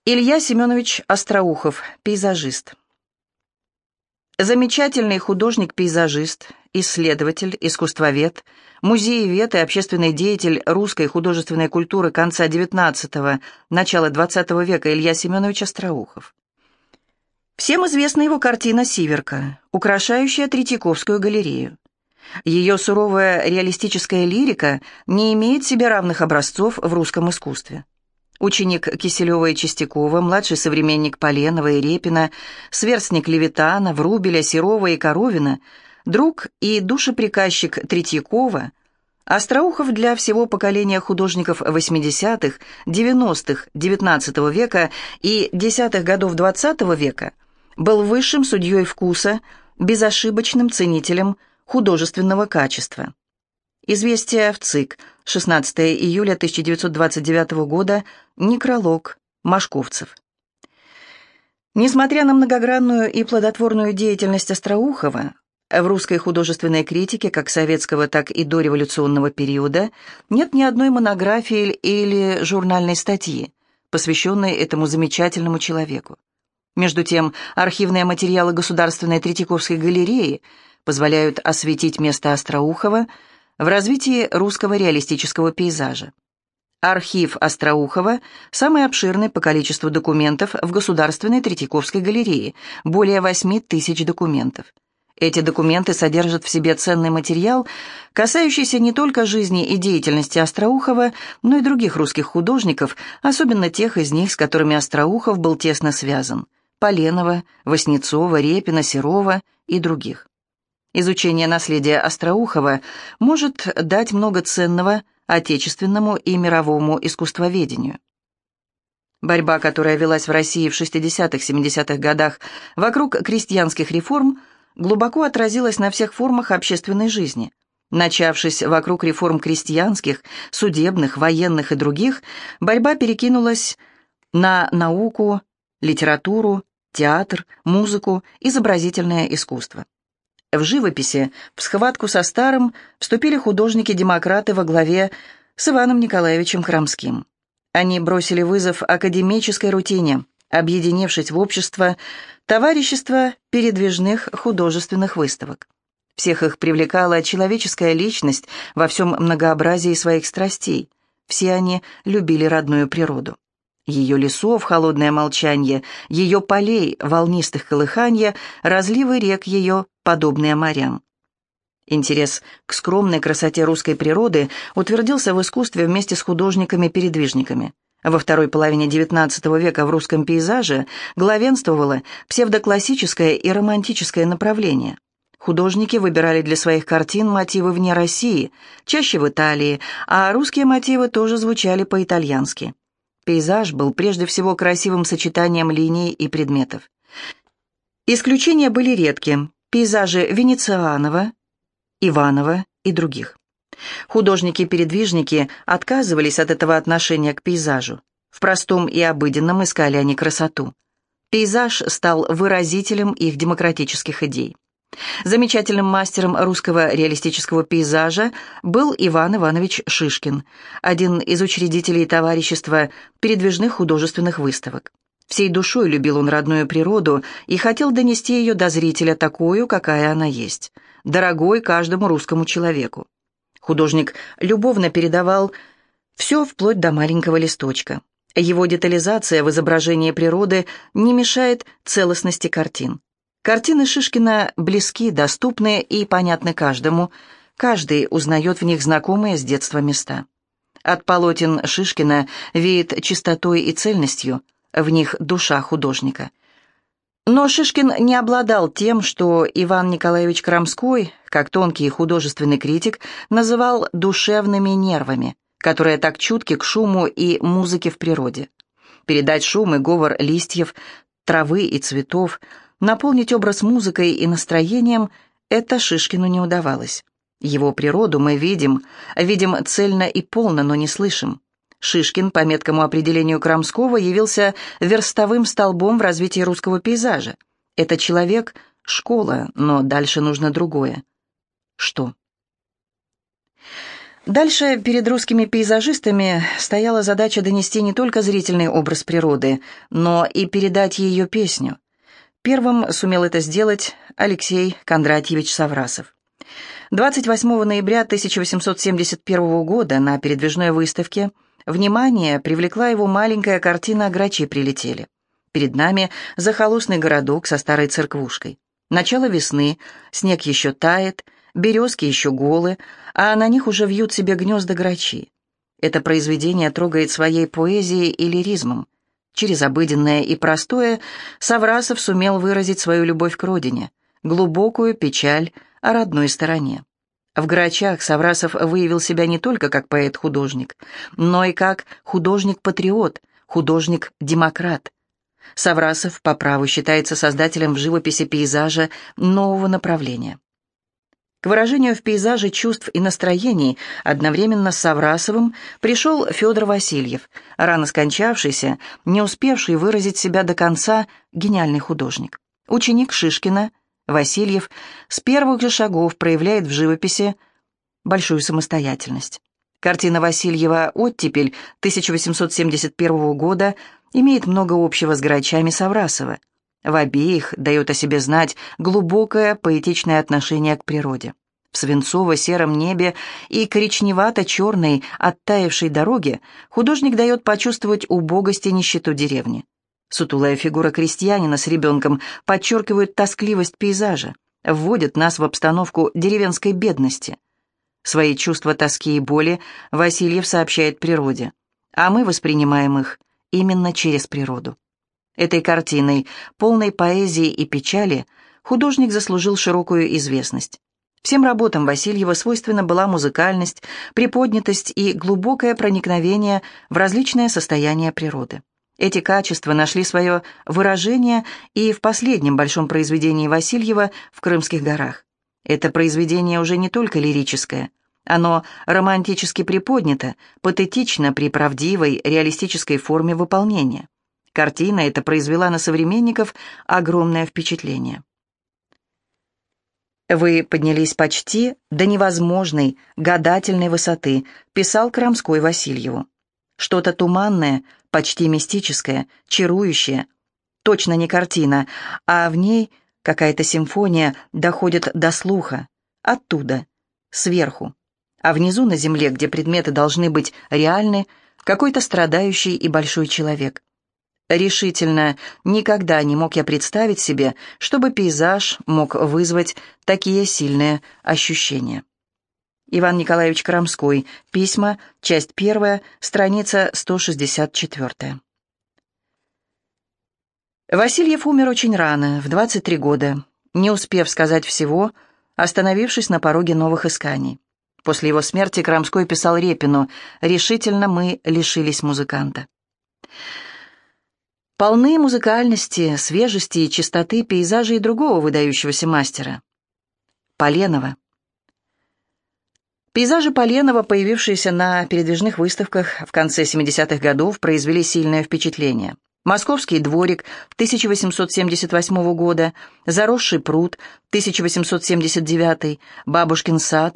Илья Семенович Остроухов, пейзажист. Замечательный художник-пейзажист, исследователь, искусствовед, музеевед и общественный деятель русской художественной культуры конца XIX – начала XX века Илья Семенович Остроухов. Всем известна его картина «Сиверка», украшающая Третьяковскую галерею. Ее суровая реалистическая лирика не имеет себе равных образцов в русском искусстве. Ученик Киселева и Чистякова, младший современник Поленова и Репина, сверстник Левитана, Врубеля, Серова и Коровина, друг и душеприказчик Третьякова, Остроухов для всего поколения художников 80-х, 90-х XIX века и десятых годов XX века был высшим судьей вкуса, безошибочным ценителем художественного качества. Известия в ЦИК, 16 июля 1929 года, некролог, Машковцев. Несмотря на многогранную и плодотворную деятельность Остроухова, в русской художественной критике как советского, так и дореволюционного периода нет ни одной монографии или журнальной статьи, посвященной этому замечательному человеку. Между тем, архивные материалы Государственной Третьяковской галереи позволяют осветить место Остроухова в развитии русского реалистического пейзажа. Архив Остроухова самый обширный по количеству документов в Государственной Третьяковской галерее, более 8000 документов. Эти документы содержат в себе ценный материал, касающийся не только жизни и деятельности Остроухова, но и других русских художников, особенно тех из них, с которыми Остроухов был тесно связан – Поленова, Васнецова, Репина, Серова и других. Изучение наследия Остроухова может дать много ценного отечественному и мировому искусствоведению. Борьба, которая велась в России в 60-70-х годах вокруг крестьянских реформ, глубоко отразилась на всех формах общественной жизни. Начавшись вокруг реформ крестьянских, судебных, военных и других, борьба перекинулась на науку, литературу, театр, музыку, изобразительное искусство. В живописи в схватку со старым вступили художники-демократы во главе с Иваном Николаевичем Храмским. Они бросили вызов академической рутине, объединившись в общество товарищества передвижных художественных выставок. Всех их привлекала человеческая личность во всем многообразии своих страстей. Все они любили родную природу. Ее лесов холодное молчанье, ее полей волнистых колыханья, разливы рек ее, подобные морям. Интерес к скромной красоте русской природы утвердился в искусстве вместе с художниками-передвижниками. Во второй половине XIX века в русском пейзаже главенствовало псевдоклассическое и романтическое направление. Художники выбирали для своих картин мотивы вне России, чаще в Италии, а русские мотивы тоже звучали по-итальянски. Пейзаж был прежде всего красивым сочетанием линий и предметов. Исключения были редки – пейзажи Венецианова, Иванова и других. Художники-передвижники отказывались от этого отношения к пейзажу. В простом и обыденном искали они красоту. Пейзаж стал выразителем их демократических идей. Замечательным мастером русского реалистического пейзажа был Иван Иванович Шишкин, один из учредителей товарищества передвижных художественных выставок. Всей душой любил он родную природу и хотел донести ее до зрителя такую, какая она есть, дорогой каждому русскому человеку. Художник любовно передавал все вплоть до маленького листочка. Его детализация в изображении природы не мешает целостности картин. Картины Шишкина близки, доступны и понятны каждому. Каждый узнает в них знакомые с детства места. От полотен Шишкина веет чистотой и цельностью, в них душа художника. Но Шишкин не обладал тем, что Иван Николаевич Храмской, как тонкий художественный критик, называл душевными нервами, которые так чутки к шуму и музыке в природе. Передать шум и говор листьев, травы и цветов, наполнить образ музыкой и настроением – это Шишкину не удавалось. Его природу мы видим цельно и полно, но не слышим. Шишкин, по меткому определению Храмского, явился верстовым столбом в развитии русского пейзажа. Это человек – школа, но дальше нужно другое. Что? Дальше перед русскими пейзажистами стояла задача донести не только зрительный образ природы, но и передать ее песню. Первым сумел это сделать Алексей Кондратьевич Саврасов. 28 ноября 1871 года на передвижной выставке внимание привлекла его маленькая картина «Грачи прилетели». Перед нами захолустный городок со старой церквушкой. Начало весны, снег еще тает, березки еще голы, а на них уже вьют себе гнезда грачи. Это произведение трогает своей поэзией и лиризмом. Через обыденное и простое Саврасов сумел выразить свою любовь к родине, глубокую печаль о родной стороне. В «Грачах» Саврасов выявил себя не только как поэт-художник, но и как художник-патриот, художник-демократ. Саврасов по праву считается создателем в живописи пейзажа нового направления. К выражению в пейзаже чувств и настроений одновременно с Саврасовым пришел Федор Васильев, рано скончавшийся, не успевший выразить себя до конца гениальный художник. Ученик Шишкина, Васильев с первых же шагов проявляет в живописи большую самостоятельность. Картина Васильева «Оттепель» 1871 года имеет много общего с «Грачами» Саврасова. В обеих дает о себе знать глубокое поэтичное отношение к природе. В свинцово-сером небе и коричневато-черной оттаившей дороге художник дает почувствовать убогость и нищету деревни. Сутулая фигура крестьянина с ребенком подчеркивает тоскливость пейзажа, вводит нас в обстановку деревенской бедности. Свои чувства тоски и боли Васильев сообщает природе, а мы воспринимаем их именно через природу. Этой картиной, полной поэзии и печали, художник заслужил широкую известность. Всем работам Васильева свойственна была музыкальность, приподнятость и глубокое проникновение в различные состояния природы. Эти качества нашли свое выражение и в последнем большом произведении Васильева «В Крымских горах». Это произведение уже не только лирическое, оно романтически приподнято, патетично при правдивой, реалистической форме выполнения. Картина эта произвела на современников огромное впечатление. «Вы поднялись почти до невозможной, гадательной высоты», писал Крамской Васильеву. «Что-то туманное, почти мистическое, чарующее. Точно не картина, а в ней какая-то симфония доходит до слуха. Оттуда, сверху. А внизу на земле, где предметы должны быть реальны, какой-то страдающий и большой человек. Решительно никогда не мог я представить себе, чтобы пейзаж мог вызвать такие сильные ощущения». Иван Николаевич Крамской. Письма. Часть 1. Страница 164. Васильев умер очень рано, в 23 года, не успев сказать всего, остановившись на пороге новых исканий. После его смерти Крамской писал Репину: «Решительно мы лишились музыканта». Полны музыкальности, свежести и чистоты пейзажа и другого выдающегося мастера — Поленова. Пейзажи Поленова, появившиеся на передвижных выставках в конце 70-х годов, произвели сильное впечатление. «Московский дворик» 1878 года, «Заросший пруд» 1879, «Бабушкин сад»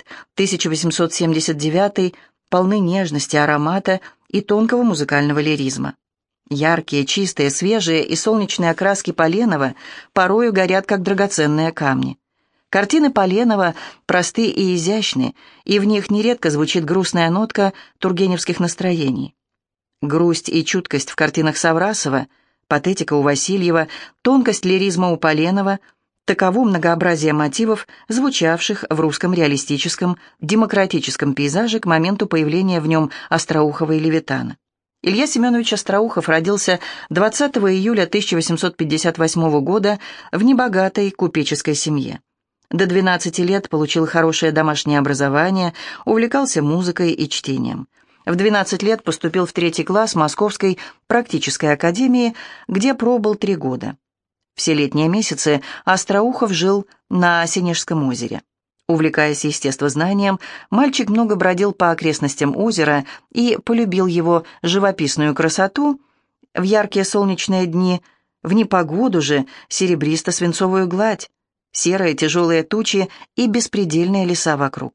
1879 полны нежности, аромата и тонкого музыкального лиризма. Яркие, чистые, свежие и солнечные окраски Поленова порою горят, как драгоценные камни. Картины Поленова просты и изящны, и в них нередко звучит грустная нотка тургеневских настроений. Грусть и чуткость в картинах Саврасова, патетика у Васильева, тонкость лиризма у Поленова — таково многообразие мотивов, звучавших в русском реалистическом, демократическом пейзаже к моменту появления в нем Остроухова и Левитана. Илья Семенович Остроухов родился 20 июля 1858 года в небогатой купеческой семье. До 12 лет получил хорошее домашнее образование, увлекался музыкой и чтением. В 12 лет поступил в 3 класс Московской практической академии, где пробыл 3 года. Все летние месяцы Остроухов жил на Сенежском озере. Увлекаясь естествознанием, мальчик много бродил по окрестностям озера и полюбил его живописную красоту в яркие солнечные дни, в непогоду же серебристо-свинцовую гладь, серые тяжелые тучи и беспредельные леса вокруг.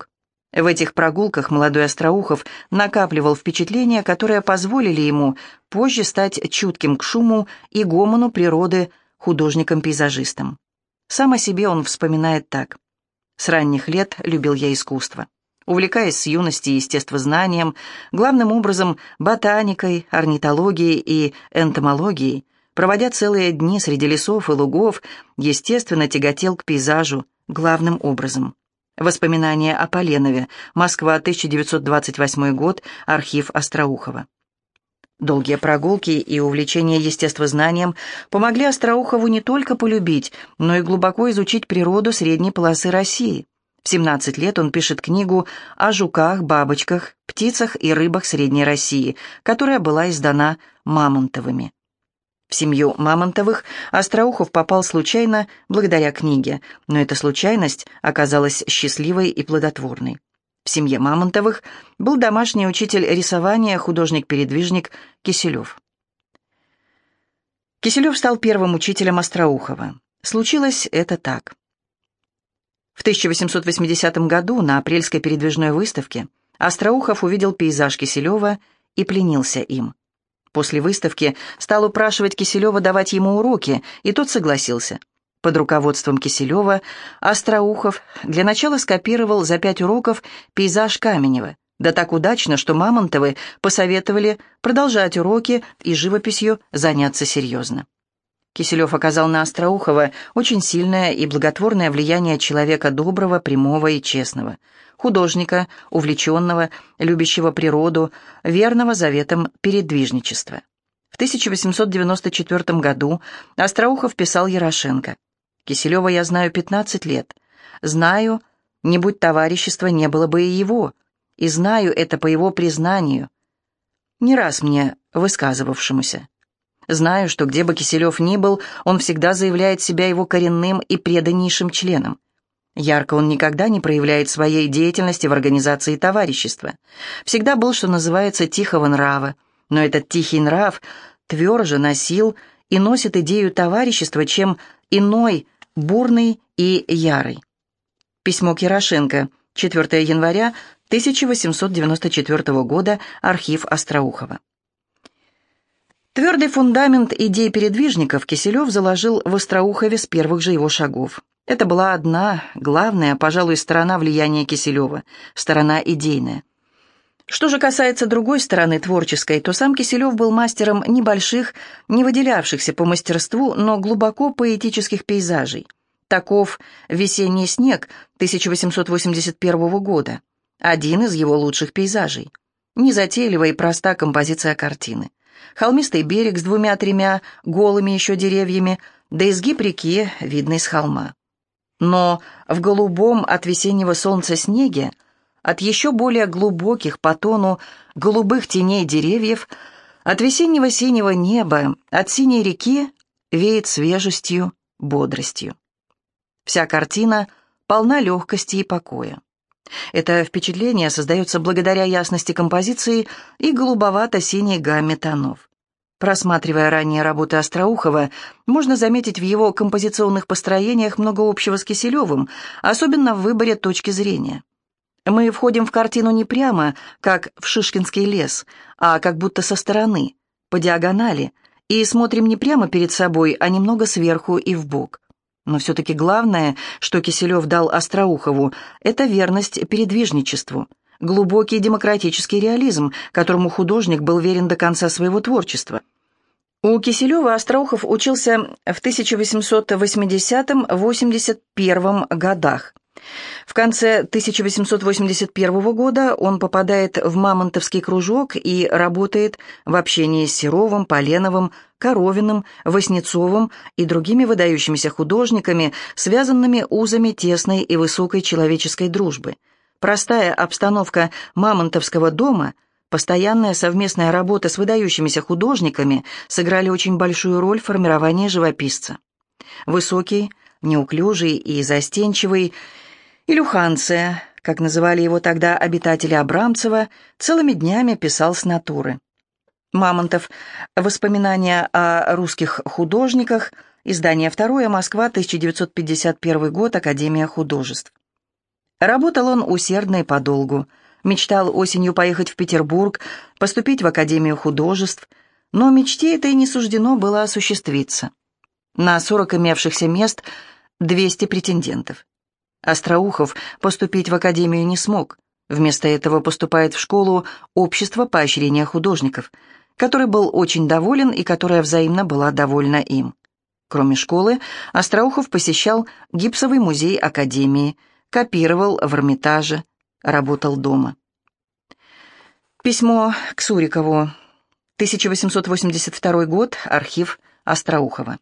В этих прогулках молодой Остроухов накапливал впечатления, которые позволили ему позже стать чутким к шуму и гомону природы художником-пейзажистом. Сам о себе он вспоминает так. «С ранних лет любил я искусство. Увлекаясь с юности естествознанием, главным образом ботаникой, орнитологией и энтомологией, проводя целые дни среди лесов и лугов, естественно, тяготел к пейзажу главным образом». Воспоминания о Поленове. Москва, 1928 год. Архив Остроухова. Долгие прогулки и увлечение естествознанием помогли Остроухову не только полюбить, но и глубоко изучить природу средней полосы России. В 17 лет он пишет книгу о жуках, бабочках, птицах и рыбах Средней России, которая была издана Мамонтовыми. В семью Мамонтовых Остроухов попал случайно благодаря книге, но эта случайность оказалась счастливой и плодотворной. В семье Мамонтовых был домашний учитель рисования, художник-передвижник Киселев. Киселев стал первым учителем Остроухова. Случилось это так. В 1880 году на апрельской передвижной выставке Остроухов увидел пейзаж Киселева и пленился им. После выставки стал упрашивать Киселева давать ему уроки, и тот согласился. Под руководством Киселева Остроухов для начала скопировал за 5 уроков пейзаж Каменева, да так удачно, что Мамонтовы посоветовали продолжать уроки и живописью заняться серьезно. Киселев оказал на Остроухова очень сильное и благотворное влияние человека доброго, прямого и честного, художника, увлеченного, любящего природу, верного заветам передвижничества. В 1894 году Остроухов писал Ярошенко: «Киселева я знаю 15 лет. Знаю, не будь товарищества, не было бы и его, и знаю это по его признанию, не раз мне высказывавшемуся. Знаю, что где бы Киселев ни был, он всегда заявляет себя его коренным и преданнейшим членом. Ярко он никогда не проявляет своей деятельности в организации товарищества. Всегда был, что называется, тихого нрава, но этот тихий нрав тверже носил и носит идею товарищества, чем иной, бурный и ярый». Письмо к Ярошенко, 4 января 1894 года, архив Остроухова. Твердый фундамент идей передвижников Киселев заложил в Остроухове с первых же его шагов. Это была одна, главная, пожалуй, сторона влияния Киселева, сторона идейная. Что же касается другой стороны, творческой, то сам Киселев был мастером небольших, не выделявшихся по мастерству, но глубоко поэтических пейзажей. Таков «Весенний снег» 1881 года, один из его лучших пейзажей. Незатейливая и проста композиция картины. Холмистый берег с 2-3 голыми еще деревьями, да изгиб реки, видный с холма. Но в голубом от весеннего солнца снеге, от еще более глубоких по тону голубых теней деревьев, от весеннего синего неба, от синей реки веет свежестью, бодростью. Вся картина полна легкости и покоя. Это впечатление создается благодаря ясности композиции и голубовато-синей гамме тонов. Просматривая ранние работы Остроухова, можно заметить в его композиционных построениях много общего с Киселевым, особенно в выборе точки зрения. Мы входим в картину не прямо, как в Шишкинский лес, а как будто со стороны, по диагонали, и смотрим не прямо перед собой, а немного сверху и вбок. Но все-таки главное, что Киселев дал Остроухову, это верность передвижничеству, глубокий демократический реализм, которому художник был верен до конца своего творчества. У Киселева Остроухов учился в 1880-81 годах. В конце 1881 года он попадает в Мамонтовский кружок и работает в общении с Серовым, Поленовым, Коровиным, Васнецовым и другими выдающимися художниками, связанными узами тесной и высокой человеческой дружбы. Простая обстановка Мамонтовского дома, постоянная совместная работа с выдающимися художниками сыграли очень большую роль в формировании живописца. Высокий, неуклюжий и застенчивый Илюханция, как называли его тогда обитатели Абрамцева, целыми днями писал с натуры. Мамонтов. Воспоминания о русских художниках. Издание 2, Москва, 1951 год, Академия художеств. Работал он усердно и подолгу. Мечтал осенью поехать в Петербург, поступить в Академию художеств, но мечте этой не суждено было осуществиться. На 40 имевшихся мест 200 претендентов. Остроухов поступить в Академию не смог. Вместо этого поступает в школу Общества поощрения художников, который был очень доволен и которая взаимно была довольна им. Кроме школы, Остроухов посещал гипсовый музей Академии, копировал в Эрмитаже, работал дома. Письмо к Сурикову. 1882 год. Архив Остроухова.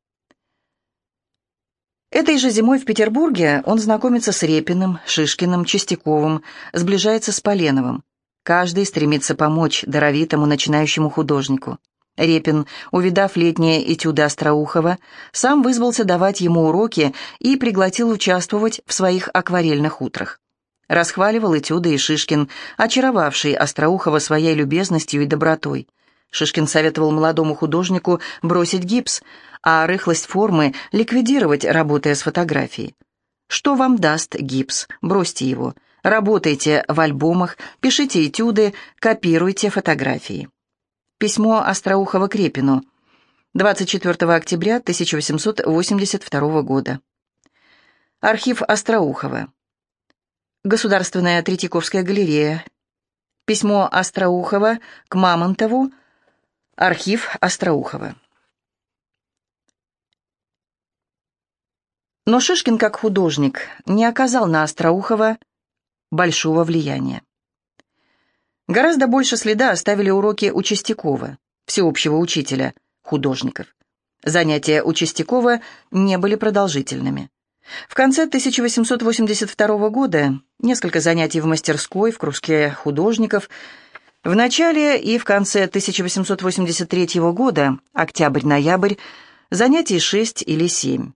Этой же зимой в Петербурге он знакомится с Репиным, Шишкиным, Чистяковым, сближается с Поленовым. Каждый стремится помочь даровитому начинающему художнику. Репин, увидав летние этюды Остроухова, сам вызвался давать ему уроки и пригласил участвовать в своих акварельных утрах. Расхваливал этюды и Шишкин, очаровавший Остроухова своей любезностью и добротой. Шишкин советовал молодому художнику бросить гипс, а рыхлость формы ликвидировать, работая с фотографией. «Что вам даст гипс? Бросьте его. Работайте в альбомах, пишите этюды, копируйте фотографии». Письмо Остроухова к Репину. 24 октября 1882 года. Архив Остроухова. Государственная Третьяковская галерея. Письмо Остроухова к Мамонтову. Архив Остроухова. Но Шишкин, как художник, не оказал на Остроухова большого влияния. Гораздо больше следа оставили уроки у Чистякова, всеобщего учителя художников. Занятия у Чистякова не были продолжительными. В конце 1882 года несколько занятий в мастерской, в кружке художников. В начале и в конце 1883 года, октябрь-ноябрь, занятий 6 или 7.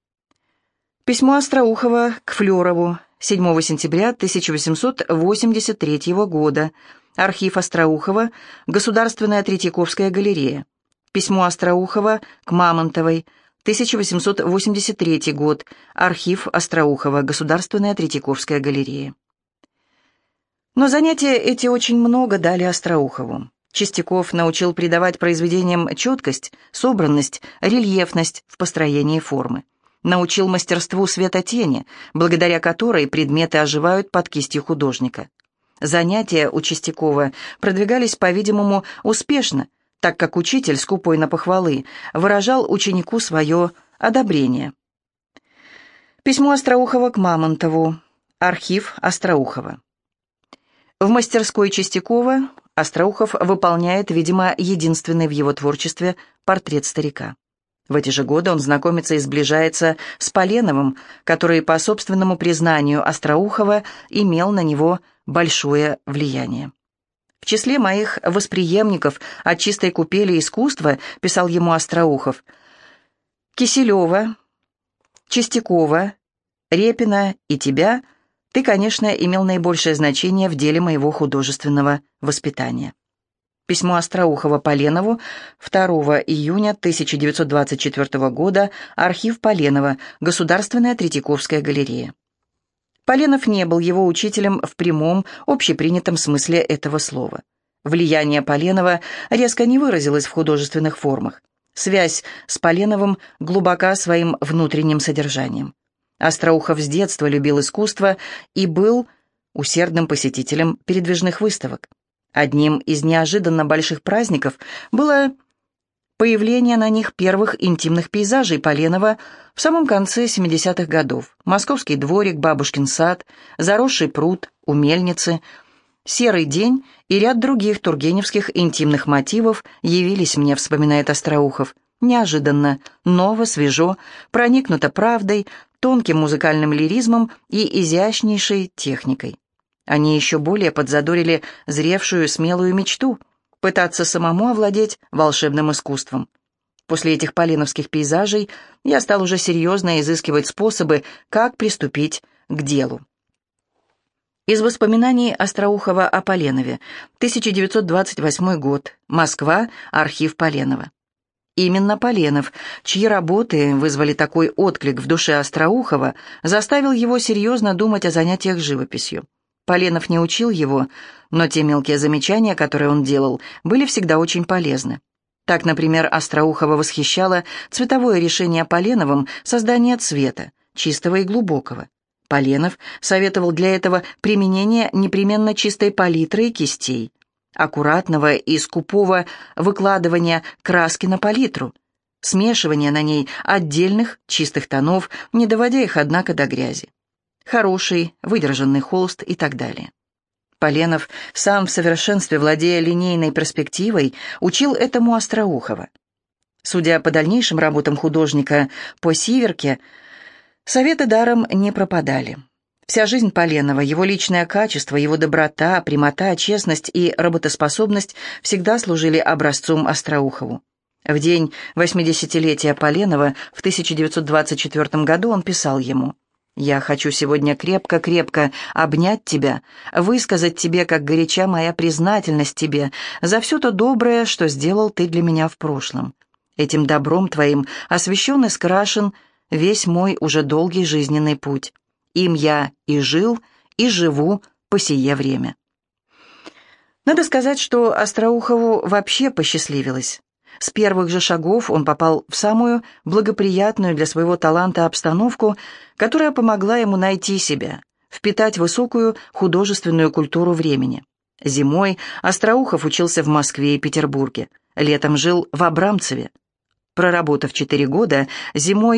Письмо Остроухова к Флёрову. 7 сентября 1883 года. Архив Остроухова. Государственная Третьяковская галерея. Письмо Остроухова к Мамонтовой. 1883 год. Архив Остроухова. Государственная Третьяковская галерея. Но занятия эти очень много дали Остроухову. Чистяков научил придавать произведениям четкость, собранность, рельефность в построении формы. Научил мастерству света-тени, благодаря которой предметы оживают под кистью художника. Занятия у Чистякова продвигались, по-видимому, успешно, так как учитель, скупой на похвалы, выражал ученику свое одобрение. Письмо Остроухова к Мамонтову. Архив Остроухова. В мастерской Чистякова Остроухов выполняет, видимо, единственный в его творчестве портрет старика. В эти же годы он знакомится и сближается с Поленовым, который, по собственному признанию Остроухова, имел на него большое влияние. «В числе моих восприемников от чистой купели искусства», — писал ему Остроухов, «Киселева, Чистякова, Репина и тебя ты, конечно, имел наибольшее значение в деле моего художественного воспитания». Письмо Остроухова Поленову. 2 июня 1924 года. Архив Поленова. Государственная Третьяковская галерея. Поленов не был его учителем в прямом, общепринятом смысле этого слова. Влияние Поленова резко не выразилось в художественных формах. Связь с Поленовым глубока своим внутренним содержанием. Остроухов с детства любил искусство и был усердным посетителем передвижных выставок. Одним из неожиданно больших праздников было появление на них первых интимных пейзажей Поленова в самом конце 70-х годов. Московский дворик, бабушкин сад, заросший пруд, у мельницы, серый день и ряд других тургеневских интимных мотивов явились мне, вспоминает Остроухов, неожиданно, ново, свежо, проникнуто правдой, тонким музыкальным лиризмом и изящнейшей техникой. Они еще более подзадорили зревшую смелую мечту пытаться самому овладеть волшебным искусством. После этих поленовских пейзажей я стал уже серьезно изыскивать способы, как приступить к делу. Из воспоминаний Остроухова о Поленове. 1928 год. Москва. Архив Поленова. Именно Поленов, чьи работы вызвали такой отклик в душе Остроухова, заставил его серьезно думать о занятиях живописью. Поленов не учил его, но те мелкие замечания, которые он делал, были всегда очень полезны. Так, например, Остроухова восхищало цветовое решение Поленовым создания цвета, чистого и глубокого. Поленов советовал для этого применение непременно чистой палитры и кистей, аккуратного и скупого выкладывания краски на палитру, смешивания на ней отдельных чистых тонов, не доводя их, однако, до грязи, хороший выдержанный холст и так далее. Поленов, сам в совершенстве владея линейной перспективой, учил этому Остроухова. Судя по дальнейшим работам художника по Сиверке, советы даром не пропадали. Вся жизнь Поленова, его личное качество, его доброта, прямота, честность и работоспособность всегда служили образцом Остроухову. В день 80-летия Поленова в 1924 году он писал ему: «Я хочу сегодня крепко-крепко обнять тебя, высказать тебе, как горяча моя признательность тебе за все то доброе, что сделал ты для меня в прошлом. Этим добром твоим освящен и скрашен весь мой уже долгий жизненный путь. Им я и жил, и живу по сие время». Надо сказать, что Остроухову вообще посчастливилось. С первых же шагов он попал в самую благоприятную для своего таланта обстановку, которая помогла ему найти себя, впитать высокую художественную культуру времени. Зимой Остроухов учился в Москве и Петербурге, летом жил в Абрамцеве. Проработав 4 года, зимой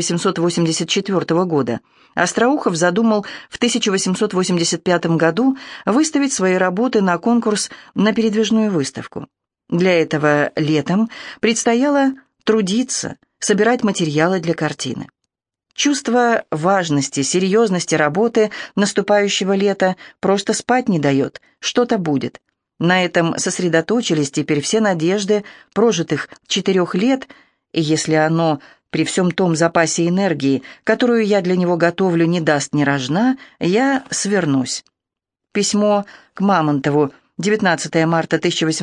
1884 года, Остроухов задумал в 1885 году выставить свои работы на конкурс на передвижную выставку. Для этого летом предстояло трудиться, собирать материалы для картины. Чувство важности, серьезности работы наступающего лета просто спать не дает, что-то будет. На этом сосредоточились теперь все надежды прожитых 4 лет, и если оно при всем том запасе энергии, которую я для него готовлю, не даст ни рожна, я свернусь. Письмо к Мамонтову, 19 марта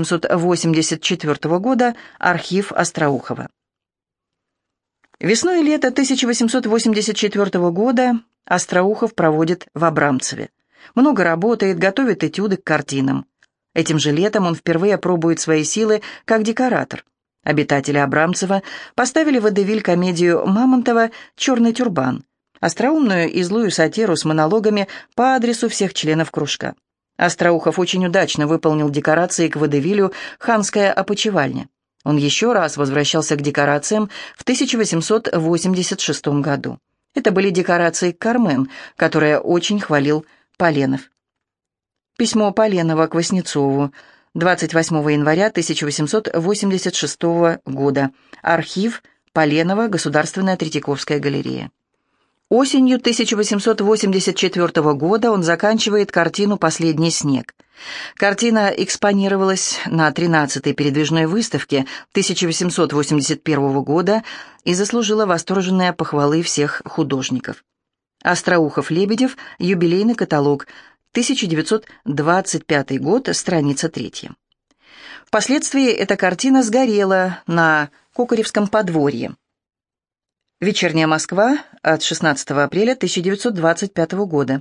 1884 года, архив Остроухова. Весну и лето 1884 года Остроухов проводит в Абрамцеве. Много работает, готовит этюды к картинам. Этим же летом он впервые пробует свои силы как декоратор. Обитатели Абрамцева поставили в водевиль комедию Мамонтова «Черный тюрбан», остроумную и злую сатиру с монологами по адресу всех членов кружка. Остроухов очень удачно выполнил декорации к водевилю «Ханская опочивальня». Он еще раз возвращался к декорациям в 1886 году. Это были декорации к «Кармен», которые очень хвалил Поленов. Письмо Поленова к Васнецову, 28 января 1886 года. Архив Поленова, Государственная Третьяковская галерея. Осенью 1884 года он заканчивает картину «Последний снег». Картина экспонировалась на 13-й передвижной выставке 1881 года и заслужила восторженные похвалы всех художников. Остроухов-Лебедев, юбилейный каталог, 1925 год, страница 3. Впоследствии эта картина сгорела на Кокоревском подворье. «Вечерняя Москва» от 16 апреля 1925 года.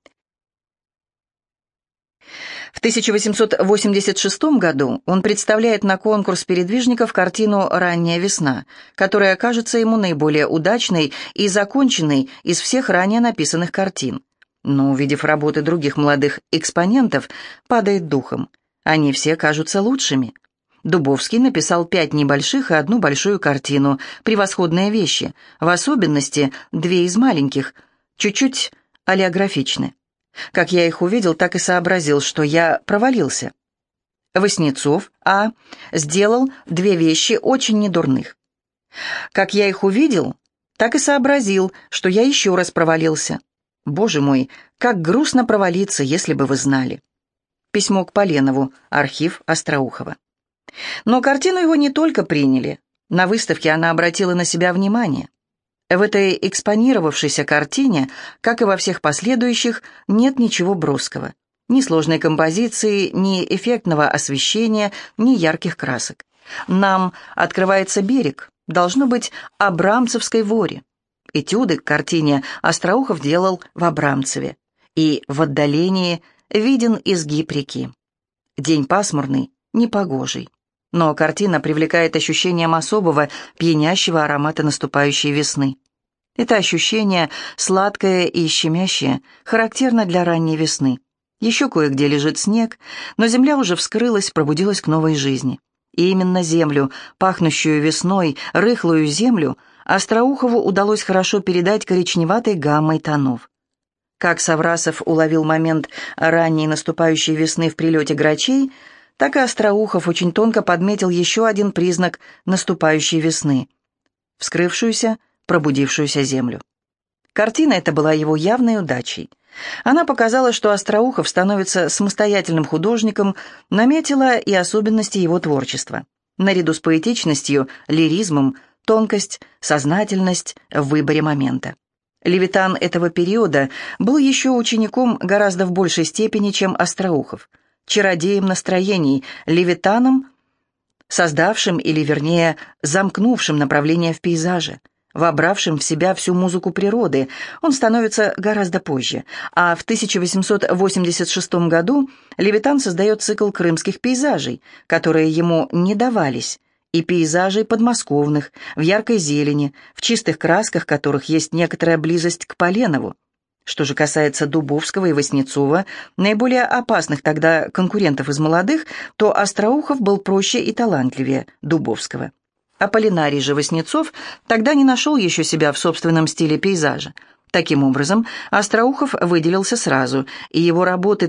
В 1886 году он представляет на конкурс передвижников картину «Ранняя весна», которая кажется ему наиболее удачной и законченной из всех ранее написанных картин. Но, увидев работы других молодых экспонентов, падает духом. Они все кажутся лучшими. Дубовский написал 5 небольших и 1 большую картину, превосходные вещи, в особенности 2 из маленьких, чуть-чуть олеографичны. Как я их увидел, так и сообразил, что я провалился. Васнецов сделал 2 вещи очень недурных. Как я их увидел, так и сообразил, что я еще раз провалился. Боже мой, как грустно провалиться, если бы вы знали. Письмо к Поленову, архив Остроухова. Но картину его не только приняли. На выставке она обратила на себя внимание. В этой экспонировавшейся картине, как и во всех последующих, нет ничего броского. Ни сложной композиции, ни эффектного освещения, ни ярких красок. Нам открывается берег, должно быть, Абрамцевской воре. Этюды к картине Остроухов делал в Абрамцеве, и в отдалении виден изгиб реки. День пасмурный, непогожий, но картина привлекает ощущением особого, пьянящего аромата наступающей весны. Это ощущение, сладкое и щемящее, характерно для ранней весны. Еще кое-где лежит снег, но земля уже вскрылась, пробудилась к новой жизни. И именно землю, пахнущую весной, рыхлую землю, Остроухову удалось хорошо передать коричневатой гаммой тонов. Как Саврасов уловил момент ранней наступающей весны в прилете грачей, так и Остроухов очень тонко подметил еще один признак наступающей весны — вскрывшуюся, пробудившуюся землю. Картина эта была его явной удачей. Она показала, что Остроухов становится самостоятельным художником, наметила и особенности его творчества. Наряду с поэтичностью, лиризмом, тонкость, сознательность в выборе момента. Левитан этого периода был еще учеником гораздо в большей степени, чем Остроухов, чародеем настроений, левитаном, создавшим, или вернее, замкнувшим направление в пейзаже, вобравшим в себя всю музыку природы. Он становится гораздо позже, а в 1886 году Левитан создает цикл крымских пейзажей, которые ему не давались, и пейзажей подмосковных, в яркой зелени, в чистых красках которых есть некоторая близость к Поленову. Что же касается Дубовского и Васнецова, наиболее опасных тогда конкурентов из молодых, то Остроухов был проще и талантливее Дубовского. Аполлинарий же Васнецов тогда не нашел еще себя в собственном стиле пейзажа. Таким образом, Остроухов выделился сразу, и его работы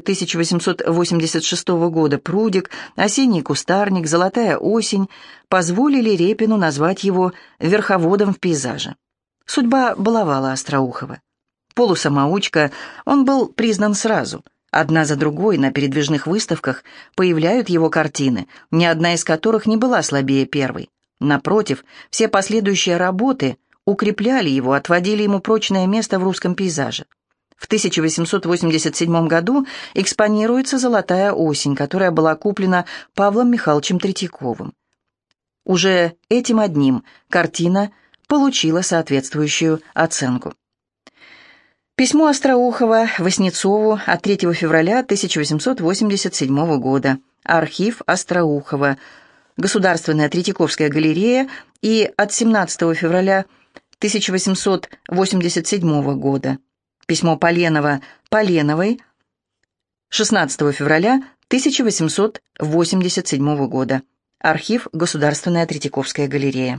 1886 года «Прудик», «Осенний кустарник», «Золотая осень» позволили Репину назвать его верховодом в пейзаже. Судьба баловала Остроухова. Полусамоучка, он был признан сразу. Одна за другой на передвижных выставках появляют его картины, ни одна из которых не была слабее первой. Напротив, все последующие работы укрепляли его, отводили ему прочное место в русском пейзаже. В 1887 году экспонируется «Золотая осень», которая была куплена Павлом Михайловичем Третьяковым. Уже этим одним картина получила соответствующую оценку. Письмо Остроухова Васнецову от 3 февраля 1887 года. Архив Остроухова. Государственная Третьяковская галерея, и от 17 февраля 1887 года. Письмо Поленова Поленовой 16 февраля 1887 года. Архив Государственная Третьяковская галерея.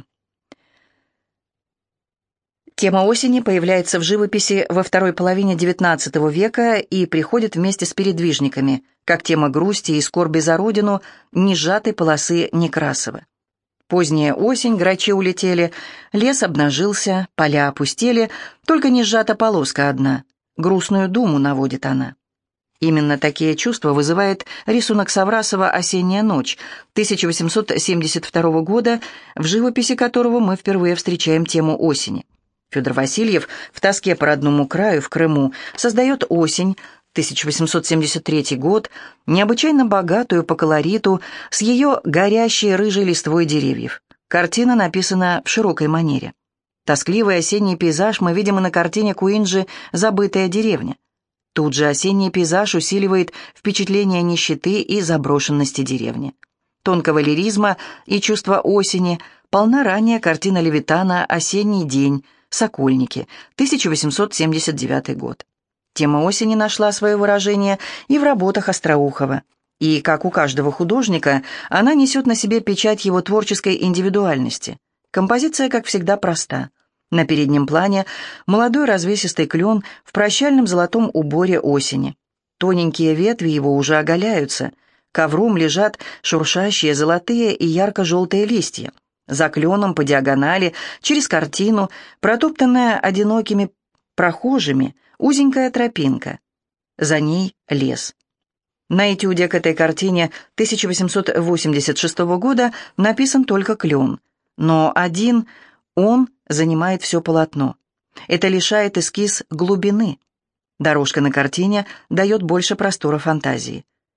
Тема осени появляется в живописи во второй половине XIX века и приходит вместе с передвижниками, как тема грусти и скорби за родину несжатой полосы Некрасова. Поздняя осень, грачи улетели, лес обнажился, поля опустели, только не сжата полоска одна. Грустную думу наводит она. Именно такие чувства вызывает рисунок Саврасова «Осенняя ночь» 1872 года, в живописи которого мы впервые встречаем тему осени. Федор Васильев в «Тоске по родному краю» в Крыму создает осень, 1873 год, необычайно богатую по колориту, с ее горящей рыжей листвой деревьев. Картина написана в широкой манере. Тоскливый осенний пейзаж мы видим и на картине Куинджи «Забытая деревня». Тут же осенний пейзаж усиливает впечатление нищеты и заброшенности деревни. Тонкого лиризма и чувства осени полна ранняя картина Левитана «Осенний день», «Сокольники», 1879 год. Тема осени нашла свое выражение и в работах Остроухова. И, как у каждого художника, она несет на себе печать его творческой индивидуальности. Композиция, как всегда, проста. На переднем плане молодой развесистый клен в прощальном золотом уборе осени. Тоненькие ветви его уже оголяются. Ковром лежат шуршащие золотые и ярко-желтые листья. За кленом по диагонали, через картину, протоптанная одинокими прохожими, узенькая тропинка. За ней лес. На этюде к этой картине 1886 года написан только клен, но один он занимает все полотно. Это лишает эскиз глубины. Дорожка на картине дает больше простора фантазии.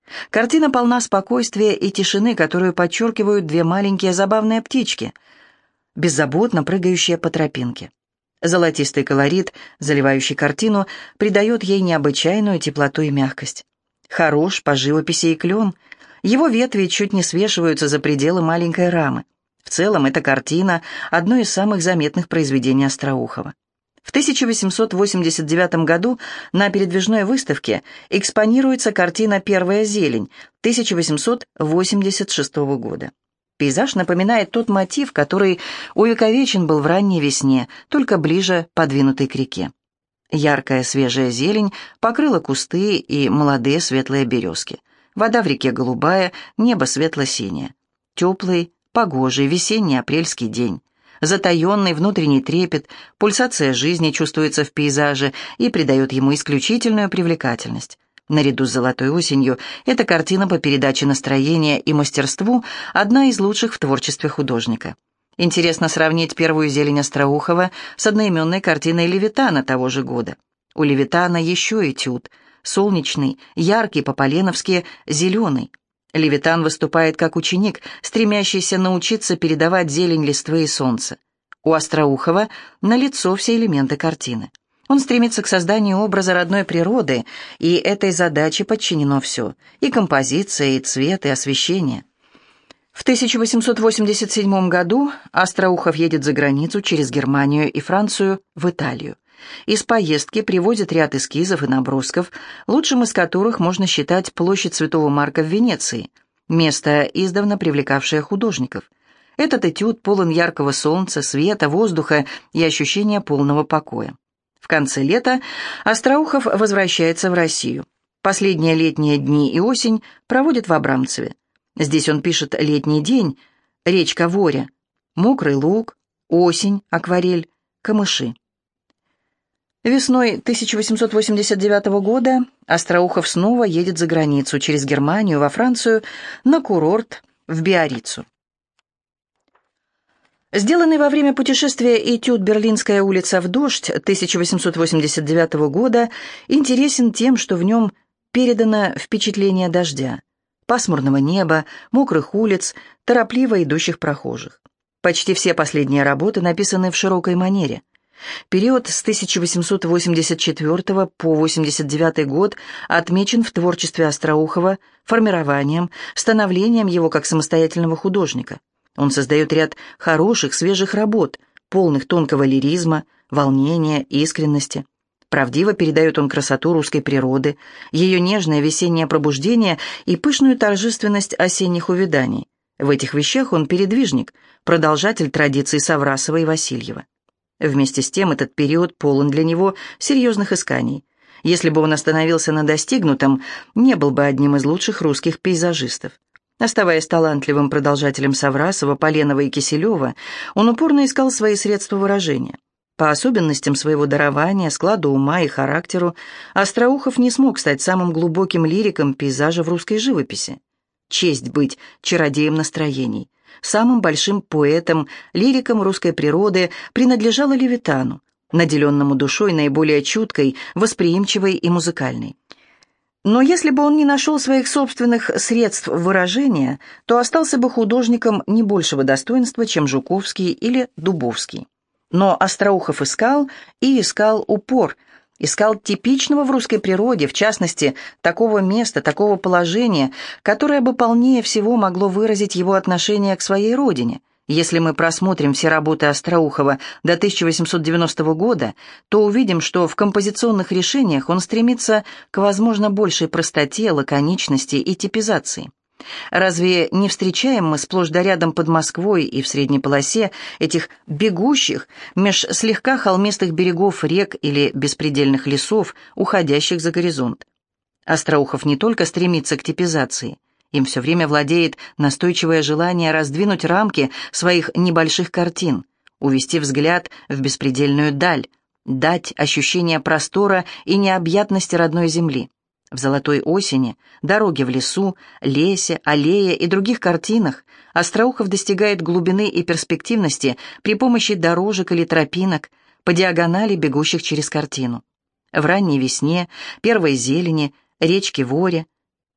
Картина полна спокойствия и тишины, которую подчеркивают две маленькие забавные птички, беззаботно прыгающие по тропинке. Золотистый колорит, заливающий картину, придает ей необычайную теплоту и мягкость. Хорош по живописи и клен. Его ветви чуть не свешиваются за пределы маленькой рамы. В целом, эта картина – одно из самых заметных произведений Остроухова. В 1889 году на передвижной выставке экспонируется картина «Первая зелень» 1886 года. Пейзаж напоминает тот мотив, который увековечен был в ранней весне, только ближе подвинутый к реке. Яркая свежая зелень покрыла кусты и молодые светлые березки. Вода в реке голубая, небо светло-синее. Теплый, погожий весенний апрельский день. Затаенный внутренний трепет, пульсация жизни чувствуется в пейзаже и придает ему исключительную привлекательность. Наряду с «Золотой осенью» эта картина по передаче настроения и мастерству одна из лучших в творчестве художника. Интересно сравнить «Первую зелень» Остроухова с одноименной картиной Левитана того же года. У Левитана еще этюд, солнечный, яркий, по-поленовски зеленый. Левитан выступает как ученик, стремящийся научиться передавать зелень листвы и солнца. У Остроухова налицо все элементы картины. Он стремится к созданию образа родной природы, и этой задаче подчинено все – и композиция, и цвет, и освещение. В 1887 году Остроухов едет за границу через Германию и Францию в Италию. Из поездки привозит ряд эскизов и набросков, лучшим из которых можно считать площадь Святого Марка в Венеции, место, издавна привлекавшее художников. Этот этюд полон яркого солнца, света, воздуха и ощущения полного покоя. В конце лета Остроухов возвращается в Россию. Последние летние дни и осень проводит в Абрамцеве. Здесь он пишет «Летний день», «Речка Воря», «Мокрый луг», «Осень», «Акварель», «Камыши». Весной 1889 года Остроухов снова едет за границу, через Германию, во Францию, на курорт в Биаррицу. Сделанный во время путешествия этюд «Берлинская улица в дождь» 1889 года интересен тем, что в нем передано впечатление дождя, пасмурного неба, мокрых улиц, торопливо идущих прохожих. Почти все последние работы написаны в широкой манере. Период с 1884 по 1889 год отмечен в творчестве Остроухова формированием, становлением его как самостоятельного художника. Он создает ряд хороших, свежих работ, полных тонкого лиризма, волнения, искренности. Правдиво передает он красоту русской природы, ее нежное весеннее пробуждение и пышную торжественность осенних увяданий. В этих вещах он передвижник, продолжатель традиций Саврасова и Васильева. Вместе с тем этот период полон для него серьезных исканий. Если бы он остановился на достигнутом, не был бы одним из лучших русских пейзажистов. Оставаясь талантливым продолжателем Саврасова, Поленова и Киселева, он упорно искал свои средства выражения. По особенностям своего дарования, складу ума и характеру, Остроухов не смог стать самым глубоким лириком пейзажа в русской живописи. Честь быть чародеем настроений. Самым большим поэтом, лириком русской природы принадлежало Левитану, наделенному душой наиболее чуткой, восприимчивой и музыкальной. Но если бы он не нашел своих собственных средств выражения, то остался бы художником не большего достоинства, чем Жуковский или Дубовский. Но Остроухов искал и искал упор, искал типичного в русской природе, в частности, такого места, такого положения, которое бы полнее всего могло выразить его отношение к своей родине. Если мы просмотрим все работы Остроухова до 1890 года, то увидим, что в композиционных решениях он стремится к, возможно, большей простоте, лаконичности и типизации. Разве не встречаем мы сплошь да рядом под Москвой и в средней полосе этих бегущих меж слегка холмистых берегов рек или беспредельных лесов, уходящих за горизонт? Остроухов не только стремится к типизации, им все время владеет настойчивое желание раздвинуть рамки своих небольших картин, увести взгляд в беспредельную даль, дать ощущение простора и необъятности родной земли. В «Золотой осени», «Дороге в лесу», «Лесе», «Аллее» и других картинах Остроухов достигает глубины и перспективности при помощи дорожек или тропинок по диагонали, бегущих через картину. В «Ранней весне», «Первой зелени», «Речке Воре»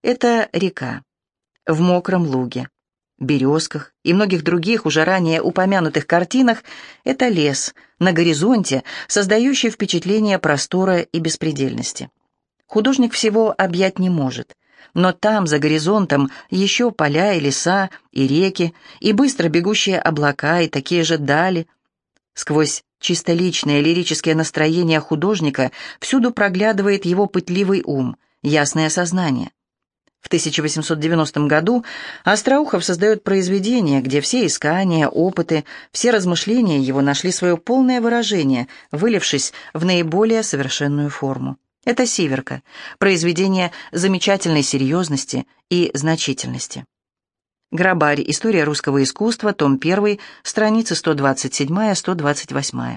Это река. В мокром луге, березках и многих других уже ранее упомянутых картинах это лес на горизонте, создающий впечатление простора и беспредельности. Художник всего объять не может, но там, за горизонтом, еще поля и леса, и реки, и быстро бегущие облака, и такие же дали. Сквозь чисто личное лирическое настроение художника всюду проглядывает его пытливый ум, ясное сознание. В 1890 году Остроухов создает произведение, где все искания, опыты, все размышления его нашли свое полное выражение, вылившись в наиболее совершенную форму. Это «Сиверка», произведение замечательной серьезности и значительности. Грабарь. История русского искусства. Том 1. Страницы 127-128.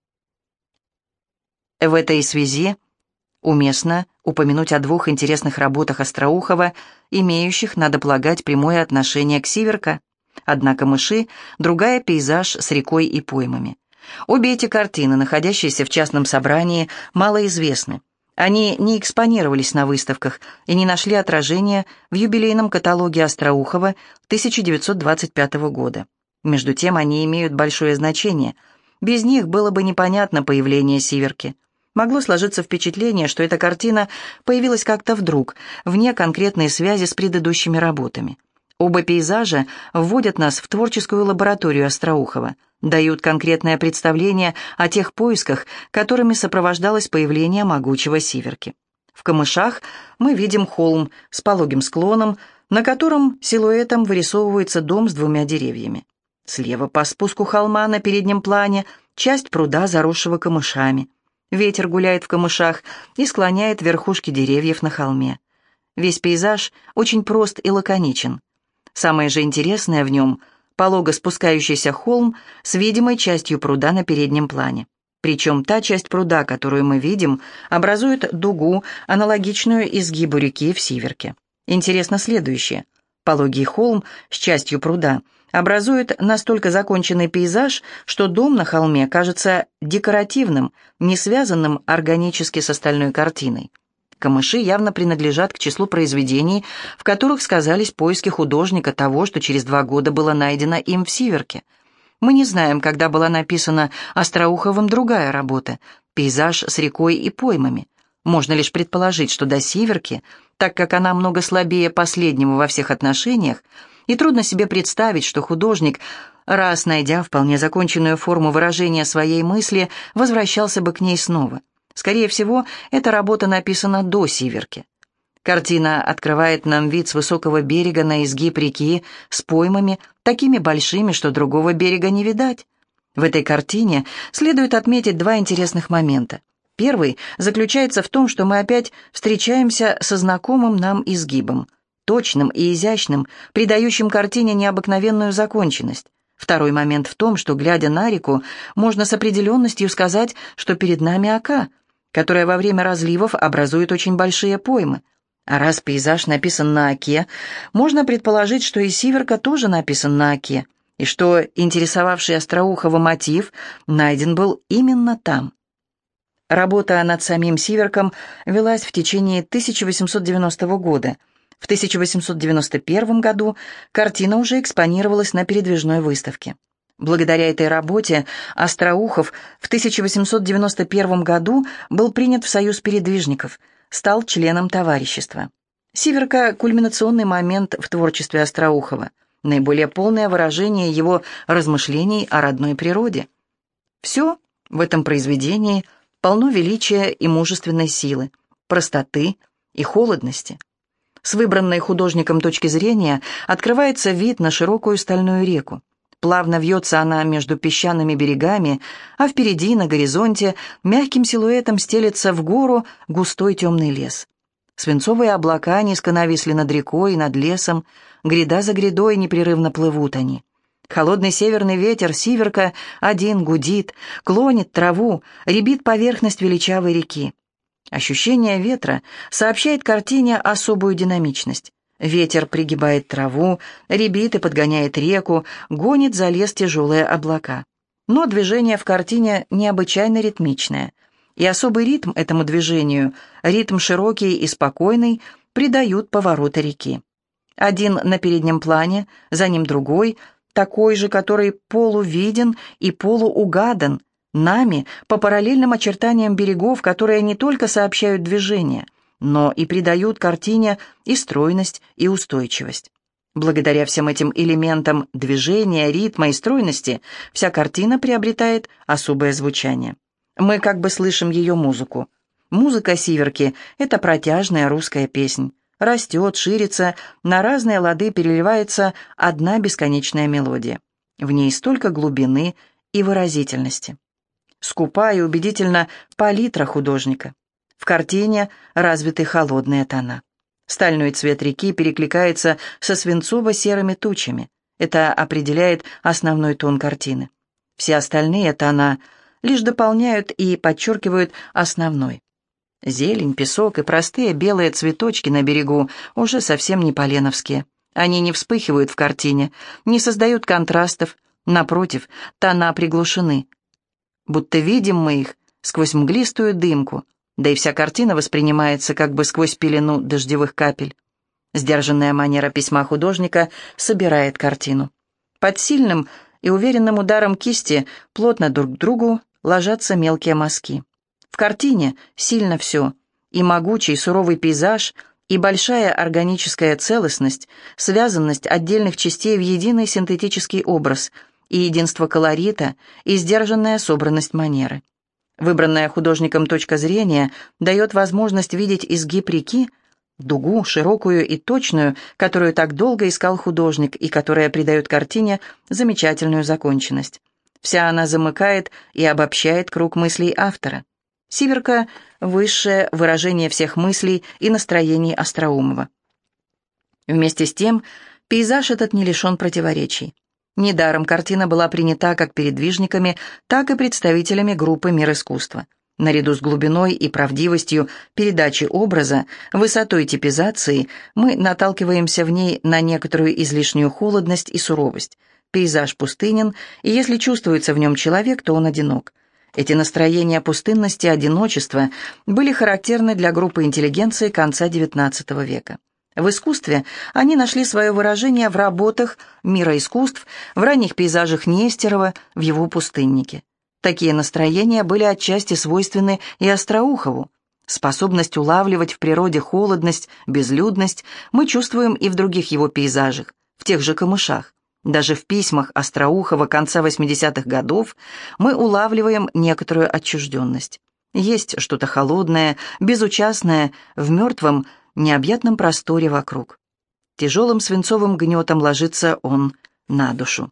В этой связи уместно упомянуть о двух интересных работах Остроухова, имеющих, надо полагать, прямое отношение к «Сиверка». Одна камыши, другая пейзаж с рекой и поймами. Обе эти картины, находящиеся в частном собрании, малоизвестны. Они не экспонировались на выставках и не нашли отражения в юбилейном каталоге Остроухова 1925 года. Между тем, они имеют большое значение. Без них было бы непонятно появление «Сиверки». Могло сложиться впечатление, что эта картина появилась как-то вдруг, вне конкретной связи с предыдущими работами. Оба пейзажа вводят нас в творческую лабораторию Остроухова, дают конкретное представление о тех поисках, которыми сопровождалось появление могучего «Сиверки». В камышах мы видим холм с пологим склоном, на котором силуэтом вырисовывается дом с двумя деревьями. Слева по спуску холма на переднем плане часть пруда, заросшего камышами. Ветер гуляет в камышах и склоняет верхушки деревьев на холме. Весь пейзаж очень прост и лаконичен. Самое же интересное в нем – полого спускающийся холм с видимой частью пруда на переднем плане. Причем та часть пруда, которую мы видим, образует дугу, аналогичную изгибу реки в «Сиверке». Интересно следующее. Пологий холм с частью пруда образует настолько законченный пейзаж, что дом на холме кажется декоративным, не связанным органически с остальной картиной. Камыши явно принадлежат к числу произведений, в которых сказались поиски художника того, что через 2 года было найдено им в «Сиверке». Мы не знаем, когда была написана Остроуховым другая работа «Пейзаж с рекой и поймами». Можно лишь предположить, что до «Сиверки», так как она много слабее последнего во всех отношениях, и трудно себе представить, что художник, раз найдя вполне законченную форму выражения своей мысли, возвращался бы к ней снова. Скорее всего, эта работа написана до «Сиверки». Картина открывает нам вид с высокого берега на изгиб реки с поймами, такими большими, что другого берега не видать. В этой картине следует отметить 2 интересных момента. Первый заключается в том, что мы опять встречаемся со знакомым нам изгибом, точным и изящным, придающим картине необыкновенную законченность. Второй момент в том, что, глядя на реку, можно с определенностью сказать, что перед нами ока, которая во время разливов образует очень большие поймы. А раз пейзаж написан на оке, можно предположить, что и «Сиверка» тоже написан на оке, и что интересовавший Остроухова мотив найден был именно там. Работа над самим «Сиверком» велась в течение 1890 года. В 1891 году картина уже экспонировалась на передвижной выставке. Благодаря этой работе Остроухов в 1891 году был принят в Союз передвижников, стал членом товарищества. «Сиверка» — кульминационный момент в творчестве Остроухова, наиболее полное выражение его размышлений о родной природе. Все в этом произведении полно величия и мужественной силы, простоты и холодности. С выбранной художником точки зрения открывается вид на широкую стальную реку. Плавно вьется она между песчаными берегами, а впереди, на горизонте, мягким силуэтом стелется в гору густой темный лес. Свинцовые облака низко нависли над рекой и над лесом, гряда за грядой непрерывно плывут они. Холодный северный ветер «Сиверка» один гудит, клонит траву, рябит поверхность величавой реки. Ощущение ветра сообщает картине особую динамичность. Ветер пригибает траву, рябит и подгоняет реку, гонит за лес тяжелые облака. Но движение в картине необычайно ритмичное. И особый ритм этому движению, ритм широкий и спокойный, придают повороты реки. Один на переднем плане, за ним другой, такой же, который полувиден и полуугадан нами по параллельным очертаниям берегов, которые не только сообщают движение, но и придают картине и стройность, и устойчивость. Благодаря всем этим элементам движения, ритма и стройности вся картина приобретает особое звучание. Мы как бы слышим ее музыку. Музыка сиверки — это протяжная русская песнь. Растет, ширится, на разные лады переливается одна бесконечная мелодия. В ней столько глубины и выразительности. Скупа и убедительна палитра художника. В картине развиты холодные тона. Стальной цвет реки перекликается со свинцово-серыми тучами. Это определяет основной тон картины. Все остальные тона лишь дополняют и подчеркивают основной. Зелень, песок и простые белые цветочки на берегу уже совсем не поленовские. Они не вспыхивают в картине, не создают контрастов. Напротив, тона приглушены. Будто видим мы их сквозь мглистую дымку, да и вся картина воспринимается как бы сквозь пелену дождевых капель. Сдержанная манера письма художника собирает картину. Под сильным и уверенным ударом кисти плотно друг к другу ложатся мелкие мазки. В картине сильно все, и могучий суровый пейзаж, и большая органическая целостность, связанность отдельных частей в единый синтетический образ, и единство колорита, и сдержанная собранность манеры. Выбранная художником точка зрения дает возможность видеть изгиб реки, дугу, широкую и точную, которую так долго искал художник и которая придает картине замечательную законченность. Вся она замыкает и обобщает круг мыслей автора. Сиверка — высшее выражение всех мыслей и настроений Остроумова. Вместе с тем, пейзаж этот не лишен противоречий. Недаром картина была принята как передвижниками, так и представителями группы «Мир искусства». Наряду с глубиной и правдивостью передачи образа, высотой типизации, мы наталкиваемся в ней на некоторую излишнюю холодность и суровость. Пейзаж пустынен, и если чувствуется в нем человек, то он одинок. Эти настроения пустынности и одиночества были характерны для группы интеллигенции конца XIX века. В искусстве они нашли свое выражение в работах «Мира искусств», в ранних пейзажах Нестерова, в его «Пустыннике». Такие настроения были отчасти свойственны и Остроухову. Способность улавливать в природе холодность, безлюдность мы чувствуем и в других его пейзажах, в тех же камышах. Даже в письмах Остроухова конца 80-х годов мы улавливаем некоторую отчужденность. Есть что-то холодное, безучастное в мертвом, необъятном просторе вокруг. Тяжелым свинцовым гнетом ложится он на душу.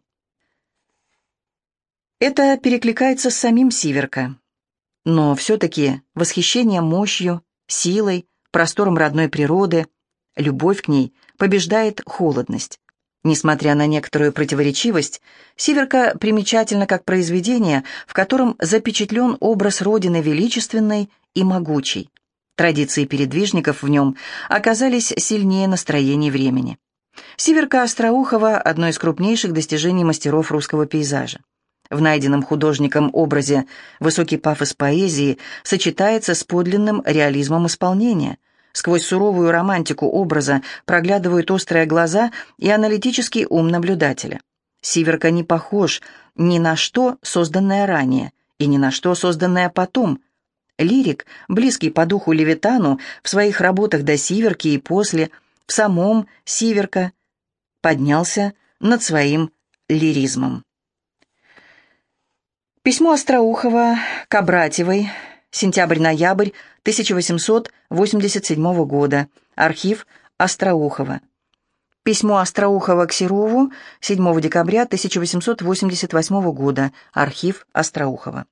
Это перекликается с самим Сиверка. Но все-таки восхищение мощью, силой, простором родной природы, любовь к ней побеждает холодность. Несмотря на некоторую противоречивость, Сиверка примечательна как произведение, в котором запечатлен образ Родины величественной и могучей. Традиции передвижников в нем оказались сильнее настроений времени. Сиверка Остроухова – одно из крупнейших достижений мастеров русского пейзажа. В найденном художником образе высокий пафос поэзии сочетается с подлинным реализмом исполнения. Сквозь суровую романтику образа проглядывают острые глаза и аналитический ум наблюдателя. Сиверка не похож ни на что, созданное ранее, и ни на что, созданное потом. Лирик, близкий по духу Левитану, в своих работах до Сиверки и после, в самом Сиверка, поднялся над своим лиризмом. Письмо Остроухова к Абратьевой, сентябрь-ноябрь 1887 года. Архив Остроухова. Письмо Остроухова к Серову 7 декабря 1888 года. Архив Остроухова.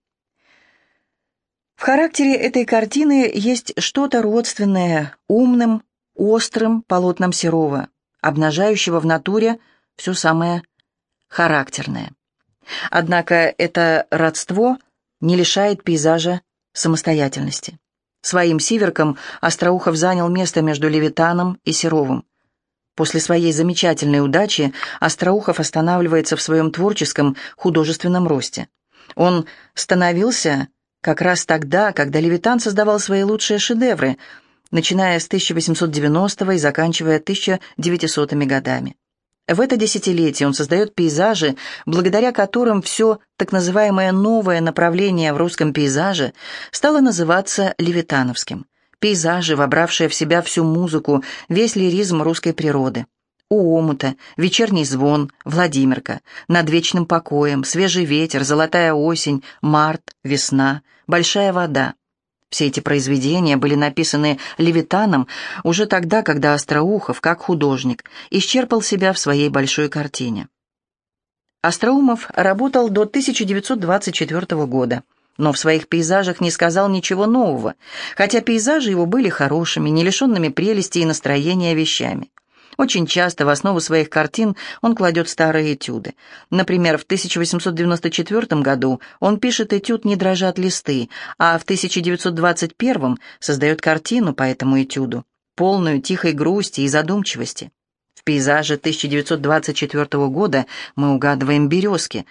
В характере этой картины есть что-то родственное умным, острым полотнам Серова, обнажающего в натуре все самое характерное. Однако это родство не лишает пейзажа самостоятельности. Своим Сиверком Остроухов занял место между Левитаном и Серовым. После своей замечательной удачи Остроухов останавливается в своем творческом художественном росте. Он становился как раз тогда, когда Левитан создавал свои лучшие шедевры, начиная с 1890 и заканчивая 1900 годами. В это десятилетие он создает пейзажи, благодаря которым все так называемое новое направление в русском пейзаже стало называться левитановским. Пейзажи, вобравшие в себя всю музыку, весь лиризм русской природы. У омута, вечерний звон, Владимирка, над вечным покоем, свежий ветер, золотая осень, март, весна, большая вода. Все эти произведения были написаны Левитаном уже тогда, когда Остроухов, как художник, исчерпал себя в своей большой картине. Остроумов работал до 1924 года, но в своих пейзажах не сказал ничего нового, хотя пейзажи его были хорошими, не лишенными прелести и настроения вещами. Очень часто в основу своих картин он кладет старые этюды. Например, в 1894 году он пишет этюд «Не дрожат листы», а в 1921 создает картину по этому этюду, полную тихой грусти и задумчивости. В пейзаже 1924 года мы угадываем березки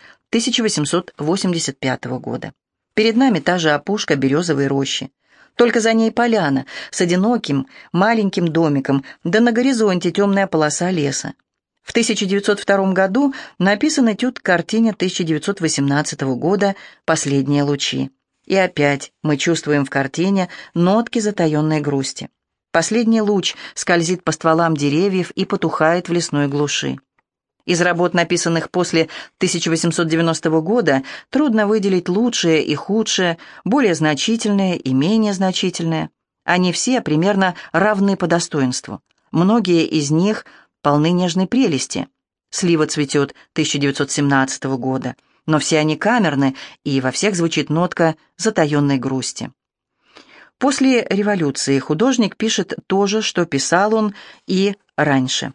1885 года. Перед нами та же опушка березовой рощи. Только за ней поляна с одиноким маленьким домиком, да на горизонте темная полоса леса. В 1902 году написан этюд к картине 1918 года «Последние лучи». И опять мы чувствуем в картине нотки затаенной грусти. Последний луч скользит по стволам деревьев и потухает в лесной глуши. Из работ, написанных после 1890 года, трудно выделить лучшее и худшее, более значительное и менее значительное. Они все примерно равны по достоинству. Многие из них полны нежной прелести. «Слива цветет» 1917 года, но все они камерны, и во всех звучит нотка затаенной грусти. После революции художник пишет то же, что писал он и раньше.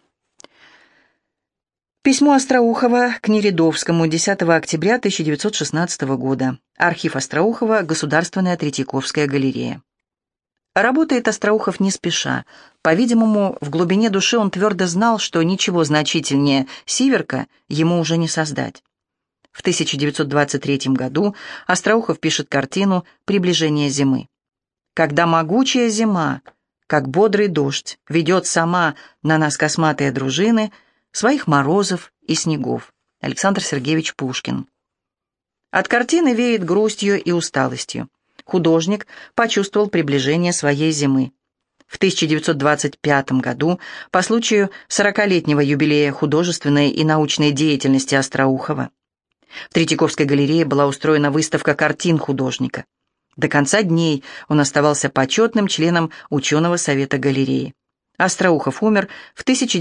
Письмо Остроухова к Неридовскому 10 октября 1916 года. Архив Остроухова, Государственная Третьяковская галерея. Работает Остроухов не спеша. По-видимому, в глубине души он твердо знал, что ничего значительнее «Сиверка» ему уже не создать. В 1923 году Остроухов пишет картину «Приближение зимы». «Когда могучая зима, как бодрый дождь, ведет сама на нас косматые дружины, своих морозов и снегов». Александр Сергеевич Пушкин. От картины веет грустью и усталостью. Художник почувствовал приближение своей зимы. В 1925 году, по случаю 40-летнего юбилея художественной и научной деятельности Остроухова, в Третьяковской галерее была устроена выставка картин художника. До конца дней он оставался почетным членом ученого совета галереи. Остроухов умер в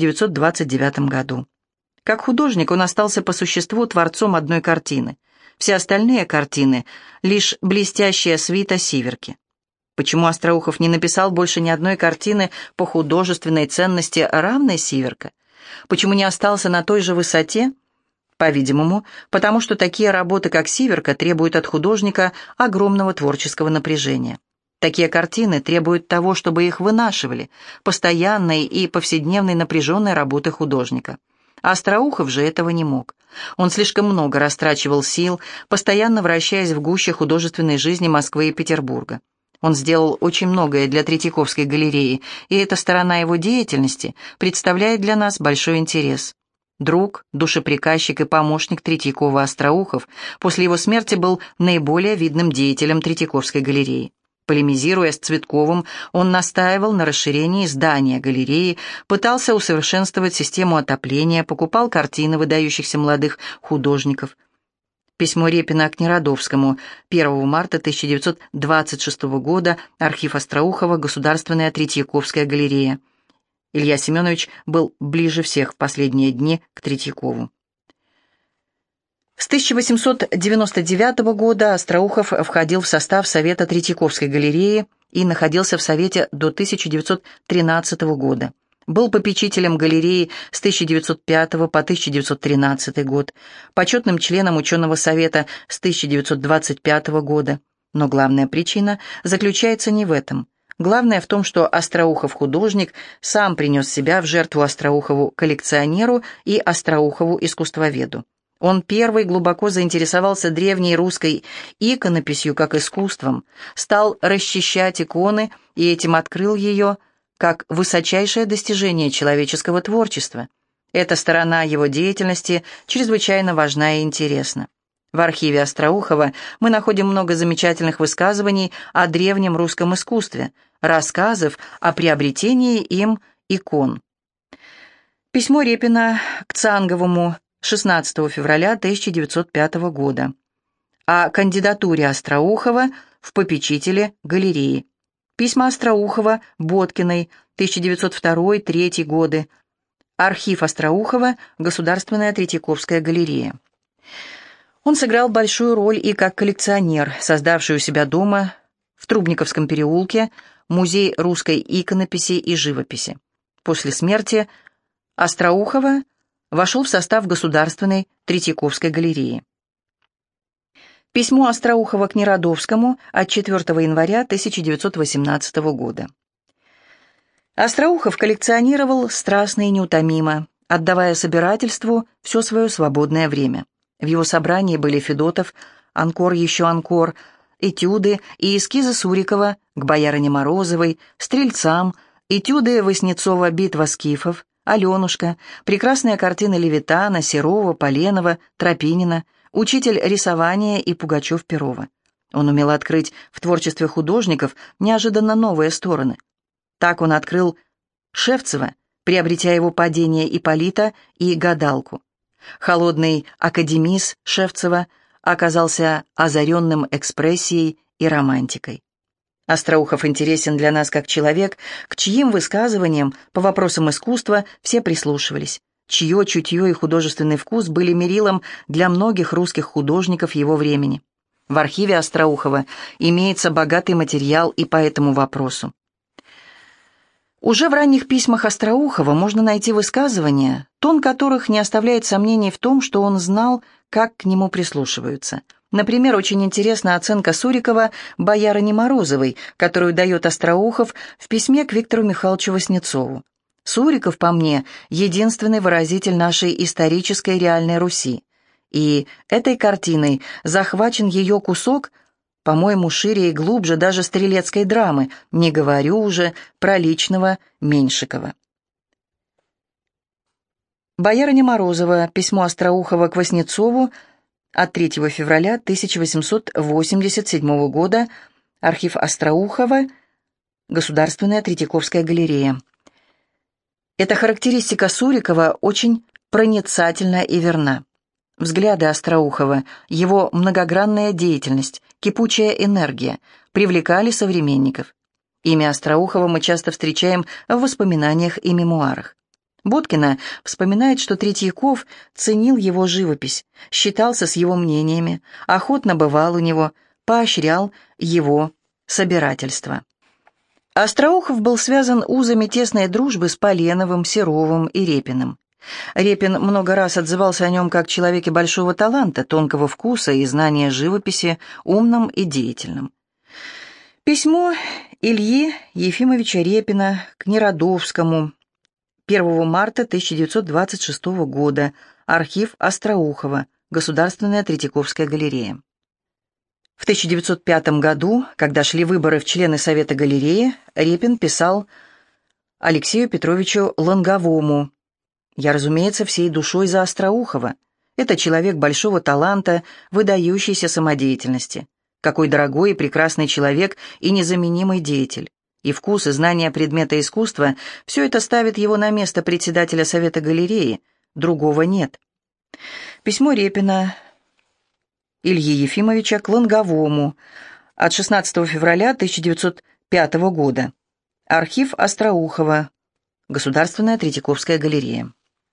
1929 году. Как художник он остался по существу творцом одной картины. Все остальные картины — лишь блестящая свита «Сиверки». Почему Остроухов не написал больше ни одной картины по художественной ценности, равной «Сиверка»? Почему не остался на той же высоте? По-видимому, потому что такие работы, как «Сиверка», требуют от художника огромного творческого напряжения. Такие картины требуют того, чтобы их вынашивали, постоянной и повседневной напряженной работы художника. А Остроухов же этого не мог. Он слишком много растрачивал сил, постоянно вращаясь в гуще художественной жизни Москвы и Петербурга. Он сделал очень многое для Третьяковской галереи, и эта сторона его деятельности представляет для нас большой интерес. Друг, душеприказчик и помощник Третьякова Остроухов после его смерти был наиболее видным деятелем Третьяковской галереи. Полемизируя с Цветковым, он настаивал на расширении здания галереи, пытался усовершенствовать систему отопления, покупал картины выдающихся молодых художников. Письмо Репина к Неродовскому 1 марта 1926 года, архив Остроухова, Государственная Третьяковская галерея. Илья Семенович был ближе всех в последние дни к Третьякову. С 1899 года Остроухов входил в состав Совета Третьяковской галереи и находился в Совете до 1913 года. Был попечителем галереи с 1905 по 1913 год, почетным членом ученого совета с 1925 года. Но главная причина заключается не в этом. Главное в том, что Остроухов-художник сам принес себя в жертву Остроухову-коллекционеру и Остроухову-искусствоведу. Он первый глубоко заинтересовался древней русской иконописью как искусством, стал расчищать иконы и этим открыл ее как высочайшее достижение человеческого творчества. Эта сторона его деятельности чрезвычайно важна и интересна. В архиве Остроухова мы находим много замечательных высказываний о древнем русском искусстве, рассказов о приобретении им икон. Письмо Репина к Цанговому 16 февраля 1905 года. О кандидатуре Остроухова в попечители галереи. Письма Остроухова Боткиной 1902-1903 годы. Архив Остроухова, Государственная Третьяковская галерея. Он сыграл большую роль и как коллекционер, создавший у себя дома в Трубниковском переулке музей русской иконописи и живописи. После смерти Остроухова вошел в состав Государственной Третьяковской галереи. Письмо Остроухова к Неродовскому от 4 января 1918 года. Остроухов коллекционировал страстно и неутомимо, отдавая собирательству все свое свободное время. В его собрании были Федотов, «Анкор еще анкор», этюды и эскизы Сурикова к боярине Морозовой, стрельцам, этюды Васнецова «Битва скифов», Аленушка, прекрасные картины Левитана, Серова, Поленова, Тропинина, учитель рисования и Пугачев-Перова. Он умел открыть в творчестве художников неожиданно новые стороны. Так он открыл Шевцева, приобретя его «Падение Ипполита» и «Гадалку». Холодный академиз Шевцева оказался озаренным экспрессией и романтикой. Остроухов интересен для нас как человек, к чьим высказываниям по вопросам искусства все прислушивались, чье чутье и художественный вкус были мерилом для многих русских художников его времени. В архиве Остроухова имеется богатый материал и по этому вопросу. Уже в ранних письмах Остроухова можно найти высказывания, тон которых не оставляет сомнений в том, что он знал, как к нему прислушиваются. Например, очень интересна оценка Сурикова боярине Морозовой, которую дает Остроухов в письме к Виктору Михайловичу Васнецову. Суриков, по мне, единственный выразитель нашей исторической реальной Руси. И этой картиной захвачен ее кусок, по-моему, шире и глубже даже стрелецкой драмы, не говорю уже про личного Меньшикова. Боярыня Морозова. Письмо Остроухова к Васнецову от 3 февраля 1887 года. Архив Остроухова. Государственная Третьяковская галерея. Эта характеристика Сурикова очень проницательна и верна. Взгляды Остроухова, его многогранная деятельность, кипучая энергия привлекали современников. Имя Остроухова мы часто встречаем в воспоминаниях и мемуарах. Боткина вспоминает, что Третьяков ценил его живопись, считался с его мнениями, охотно бывал у него, поощрял его собирательство. Остроухов был связан узами тесной дружбы с Поленовым, Серовым и Репиным. Репин много раз отзывался о нем как человеке большого таланта, тонкого вкуса и знания живописи, умном и деятельном. Письмо Ильи Ефимовича Репина к Неродовскому 1 марта 1926 года. Архив Остроухова. Государственная Третьяковская галерея. В 1905 году, когда шли выборы в члены Совета галереи, Репин писал Алексею Петровичу Лонговому: «Я, разумеется, всей душой за Остроухова. Это человек большого таланта, выдающейся самодеятельности. Какой дорогой и прекрасный человек и незаменимый деятель. И вкус, и знание предмета искусства – все это ставит его на место председателя Совета галереи. Другого нет». Письмо Репина Ильи Ефимовича к Лонговому от 16 февраля 1905 года. Архив Остроухова. Государственная Третьяковская галерея.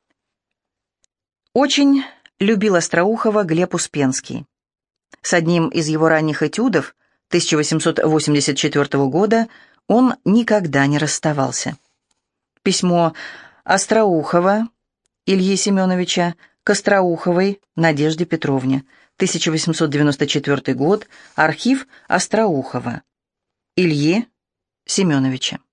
Очень любил Остроухова Глеб Успенский. С одним из его ранних этюдов 1884 года он никогда не расставался. Письмо Остроухова Ильи Семеновича к Остроуховой Надежде Петровне, 1894 год, архив Остроухова Ильи Семеновича.